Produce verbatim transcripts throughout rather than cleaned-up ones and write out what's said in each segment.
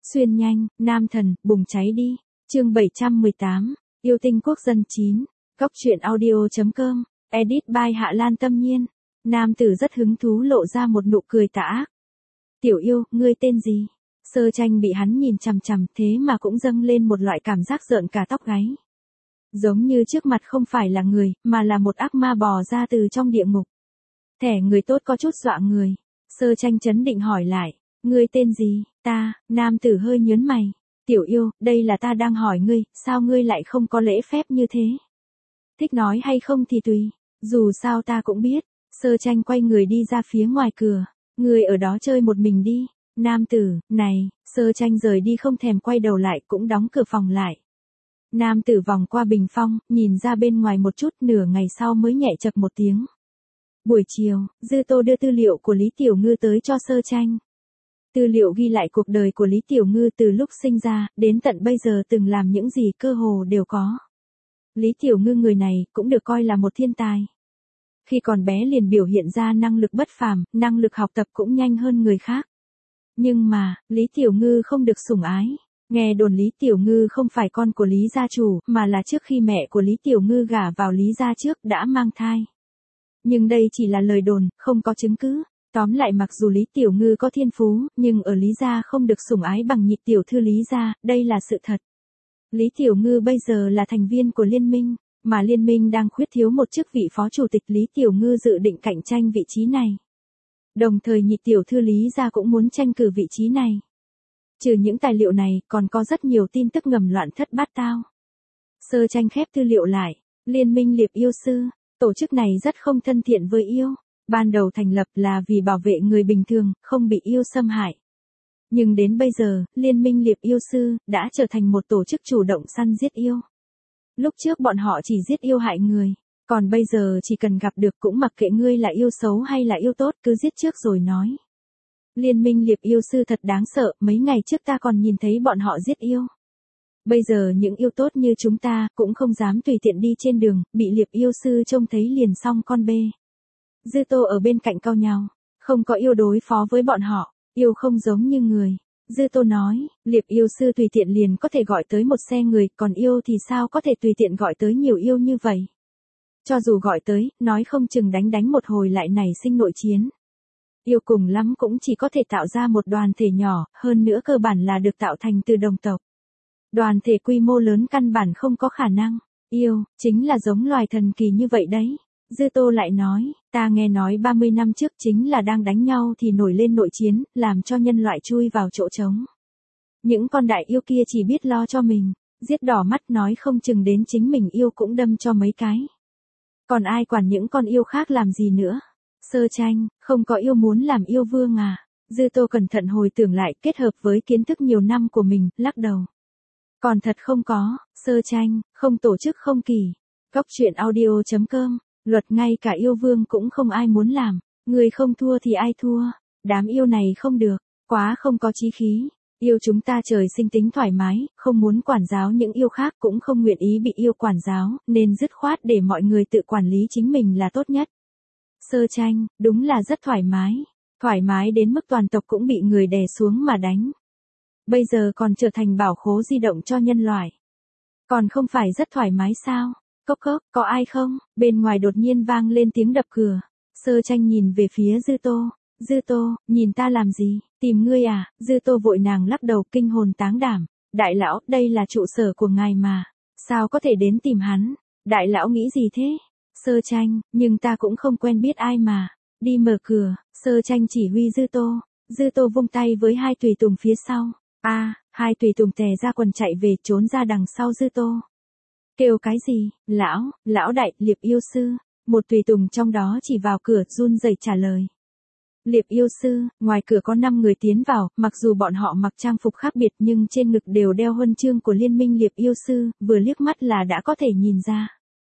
Xuyên nhanh, nam thần, bùng cháy đi. Chương bảy trăm mười tám, yêu tinh quốc dân chín. Góc truyện audio.com, edit by Hạ Lan Tâm Nhiên. Nam tử rất hứng thú lộ ra một nụ cười tà ác. Tiểu yêu, ngươi tên gì? Sơ Tranh bị hắn nhìn chằm chằm thế mà cũng dâng lên một loại cảm giác rợn cả tóc gáy. Giống như trước mặt không phải là người, mà là một ác ma bò ra từ trong địa ngục. Thẻ người tốt có chút dọa người. Sơ Tranh chấn định hỏi lại, ngươi tên gì? Ta, nam tử hơi nhớn mày. Tiểu yêu, đây là ta đang hỏi ngươi, sao ngươi lại không có lễ phép như thế? Thích nói hay không thì tùy, dù sao ta cũng biết. Sơ Tranh quay người đi ra phía ngoài cửa. Ngươi ở đó chơi một mình đi. Nam tử, này, Sơ Tranh rời đi không thèm quay đầu lại cũng đóng cửa phòng lại. Nam tử vòng qua bình phong, nhìn ra bên ngoài một chút, nửa ngày sau mới nhẹ chậc một tiếng. Buổi chiều, Dư Tô đưa tư liệu của Lý Tiểu Ngư tới cho Sơ Tranh. Tư liệu ghi lại cuộc đời của Lý Tiểu Ngư từ lúc sinh ra, đến tận bây giờ từng làm những gì cơ hồ đều có. Lý Tiểu Ngư người này cũng được coi là một thiên tài. Khi còn bé liền biểu hiện ra năng lực bất phàm, năng lực học tập cũng nhanh hơn người khác. Nhưng mà, Lý Tiểu Ngư không được sủng ái. Nghe đồn Lý Tiểu Ngư không phải con của Lý gia chủ, mà là trước khi mẹ của Lý Tiểu Ngư gả vào Lý gia trước đã mang thai. Nhưng đây chỉ là lời đồn, không có chứng cứ. Tóm lại mặc dù Lý Tiểu Ngư có thiên phú, nhưng ở Lý gia không được sủng ái bằng nhị tiểu thư Lý gia, đây là sự thật. Lý Tiểu Ngư bây giờ là thành viên của liên minh, mà liên minh đang khuyết thiếu một chức vị phó chủ tịch. Lý Tiểu Ngư dự định cạnh tranh vị trí này. Đồng thời nhị tiểu thư Lý gia cũng muốn tranh cử vị trí này. Trừ những tài liệu này, còn có rất nhiều tin tức ngầm loạn thất bát tao. Sơ Tranh khép tư liệu lại. Liên minh Liệp Yêu Sư, tổ chức này rất không thân thiện với yêu. Ban đầu thành lập là vì bảo vệ người bình thường, không bị yêu xâm hại. Nhưng đến bây giờ, Liên minh Liệp Yêu Sư đã trở thành một tổ chức chủ động săn giết yêu. Lúc trước bọn họ chỉ giết yêu hại người, còn bây giờ chỉ cần gặp được cũng mặc kệ ngươi là yêu xấu hay là yêu tốt, cứ giết trước rồi nói. Liên minh Liệp Yêu Sư thật đáng sợ, mấy ngày trước ta còn nhìn thấy bọn họ giết yêu. Bây giờ những yêu tốt như chúng ta cũng không dám tùy tiện đi trên đường, bị Liệp Yêu Sư trông thấy liền xong con bê. Dư Tô ở bên cạnh cau nhàu, không có yêu đối phó với bọn họ, yêu không giống như người. Dư Tô nói, Liệp Yêu Sư tùy tiện liền có thể gọi tới một xe người, còn yêu thì sao có thể tùy tiện gọi tới nhiều yêu như vậy. Cho dù gọi tới, nói không chừng đánh đánh một hồi lại nảy sinh nội chiến. Yêu cùng lắm cũng chỉ có thể tạo ra một đoàn thể nhỏ, hơn nữa cơ bản là được tạo thành từ đồng tộc. Đoàn thể quy mô lớn căn bản không có khả năng. Yêu, chính là giống loài thần kỳ như vậy đấy. Dư Tô lại nói, ta nghe nói ba mươi năm trước chính là đang đánh nhau thì nổi lên nội chiến, làm cho nhân loại chui vào chỗ trống. Những con đại yêu kia chỉ biết lo cho mình, giết đỏ mắt nói không chừng đến chính mình yêu cũng đâm cho mấy cái. Còn ai quản những con yêu khác làm gì nữa? Sơ Tranh, không có yêu muốn làm yêu vương à? Dư Tô cẩn thận hồi tưởng lại kết hợp với kiến thức nhiều năm của mình, lắc đầu. Còn thật không có, Sơ Tranh, không tổ chức không kỳ. Góc truyện audio.com, luật ngay cả yêu vương cũng không ai muốn làm, người không thua thì ai thua, đám yêu này không được, quá không có chí khí. Yêu chúng ta trời sinh tính thoải mái, không muốn quản giáo những yêu khác cũng không nguyện ý bị yêu quản giáo, nên dứt khoát để mọi người tự quản lý chính mình là tốt nhất. Sơ Tranh, đúng là rất thoải mái, thoải mái đến mức toàn tộc cũng bị người đè xuống mà đánh. Bây giờ còn trở thành bảo khố di động cho nhân loại. Còn không phải rất thoải mái sao? Cốc cốc, có ai không? Bên ngoài đột nhiên vang lên tiếng đập cửa. Sơ Tranh nhìn về phía Dư Tô. Dư Tô, nhìn ta làm gì? Tìm ngươi à? Dư Tô vội nàng lắc đầu kinh hồn táng đảm. Đại lão, đây là trụ sở của ngài mà. Sao có thể đến tìm hắn? Đại lão nghĩ gì thế? Sơ Tranh, nhưng ta cũng không quen biết ai mà. Đi mở cửa, Sơ Tranh chỉ huy Dư Tô. Dư Tô vung tay với hai tùy tùng phía sau. A, à, hai tùy tùng tè ra quần chạy về trốn ra đằng sau Dư Tô. Kêu cái gì? Lão, lão đại, Liệp Yêu Sư. Một tùy tùng trong đó chỉ vào cửa run rẩy trả lời. Liệp Yêu Sư, ngoài cửa có năm người tiến vào, mặc dù bọn họ mặc trang phục khác biệt nhưng trên ngực đều đeo huân chương của Liên minh Liệp Yêu Sư, vừa liếc mắt là đã có thể nhìn ra.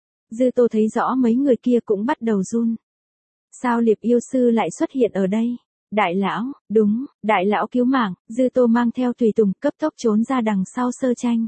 Dư Tô thấy rõ mấy người kia cũng bắt đầu run. Sao Liệp Yêu Sư lại xuất hiện ở đây? Đại lão, đúng, đại lão cứu mạng. Dư Tô mang theo tùy tùng cấp tốc trốn ra đằng sau Sơ Tranh.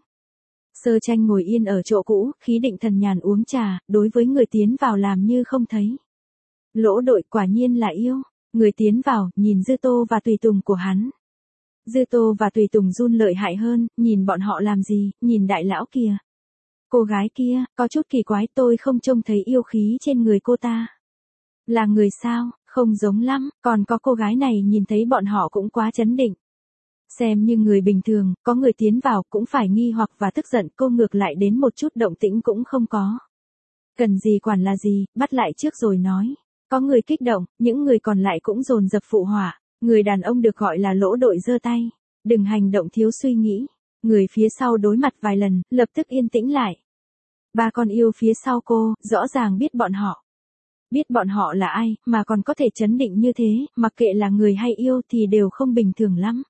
Sơ Tranh ngồi yên ở chỗ cũ, khí định thần nhàn uống trà, đối với người tiến vào làm như không thấy. Lỗ đội quả nhiên là yêu. Người tiến vào, nhìn Dư Tô và tùy tùng của hắn. Dư Tô và Tùy Tùng run lợi hại hơn, nhìn bọn họ làm gì, nhìn đại lão kìa. Cô gái kia, có chút kỳ quái, tôi không trông thấy yêu khí trên người cô ta. Là người sao, không giống lắm, còn có cô gái này nhìn thấy bọn họ cũng quá chấn định. Xem như người bình thường, có người tiến vào cũng phải nghi hoặc và tức giận, cô ngược lại đến một chút động tĩnh cũng không có. Cần gì quản là gì, bắt lại trước rồi nói. Có người kích động, những người còn lại cũng dồn dập phụ họa. Người đàn ông được gọi là Lỗ Đội giơ tay. Đừng hành động thiếu suy nghĩ. Người phía sau đối mặt vài lần, lập tức yên tĩnh lại. Ba con yêu phía sau cô, rõ ràng biết bọn họ. Biết bọn họ là ai, mà còn có thể chấn định như thế, mặc kệ là người hay yêu thì đều không bình thường lắm.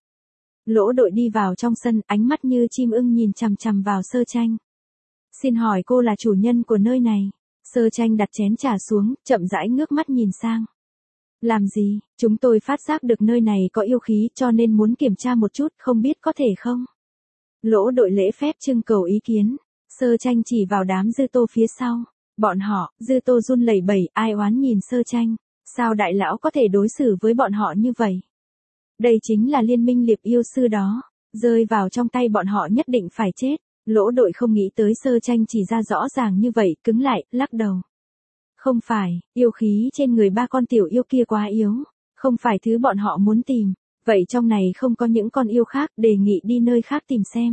Lỗ Đội đi vào trong sân, ánh mắt như chim ưng nhìn chằm chằm vào Sơ Tranh. Xin hỏi cô là chủ nhân của nơi này. Sơ Tranh đặt chén trà xuống, chậm rãi ngước mắt nhìn sang. Làm gì, chúng tôi phát giác được nơi này có yêu khí cho nên muốn kiểm tra một chút, không biết có thể không? Lỗ Đội lễ phép trưng cầu ý kiến. Sơ Tranh chỉ vào đám Dư Tô phía sau. Bọn họ, Dư Tô run lẩy bẩy, ai oán nhìn Sơ Tranh. Sao đại lão có thể đối xử với bọn họ như vậy? Đây chính là liên minh liệp yêu sư đó. Rơi vào trong tay bọn họ nhất định phải chết. Lỗ Đội không nghĩ tới Sơ Tranh chỉ ra rõ ràng như vậy, cứng lại, lắc đầu. Không phải, yêu khí trên người ba con tiểu yêu kia quá yếu. Không phải thứ bọn họ muốn tìm. Vậy trong này không có những con yêu khác, đề nghị đi nơi khác tìm xem.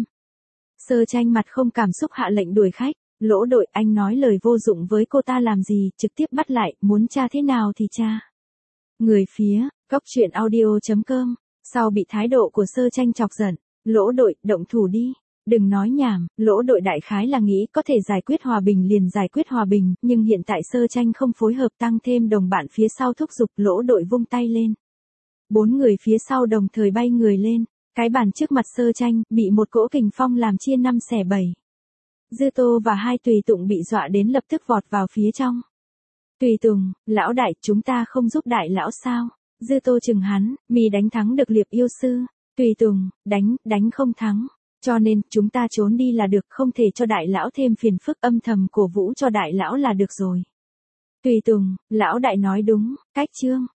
Sơ Tranh mặt không cảm xúc hạ lệnh đuổi khách. Lỗ Đội, anh nói lời vô dụng với cô ta làm gì, trực tiếp bắt lại, muốn tra thế nào thì tra. Người phía, góc truyện audio chấm com, sau bị thái độ của Sơ Tranh chọc giận, Lỗ Đội, động thủ đi. Đừng nói nhảm, Lỗ Đội đại khái là nghĩ có thể giải quyết hòa bình liền giải quyết hòa bình, nhưng hiện tại Sơ Tranh không phối hợp tăng thêm đồng bạn phía sau thúc giục, Lỗ Đội vung tay lên. Bốn người phía sau đồng thời bay người lên, cái bàn trước mặt Sơ Tranh, bị một cỗ kình phong làm chia năm xẻ bảy. Dư Tô và hai Tùy Tùng bị dọa đến lập tức vọt vào phía trong. Tùy Tùng, lão đại, chúng ta không giúp đại lão sao? Dư Tô chừng hắn, mì đánh thắng được liệp yêu sư. Tùy Tùng, đánh, đánh không thắng. Cho nên, chúng ta trốn đi là được, không thể cho đại lão thêm phiền phức, âm thầm cổ vũ cho đại lão là được rồi. Tùy Tùng, lão đại nói đúng, cách chương.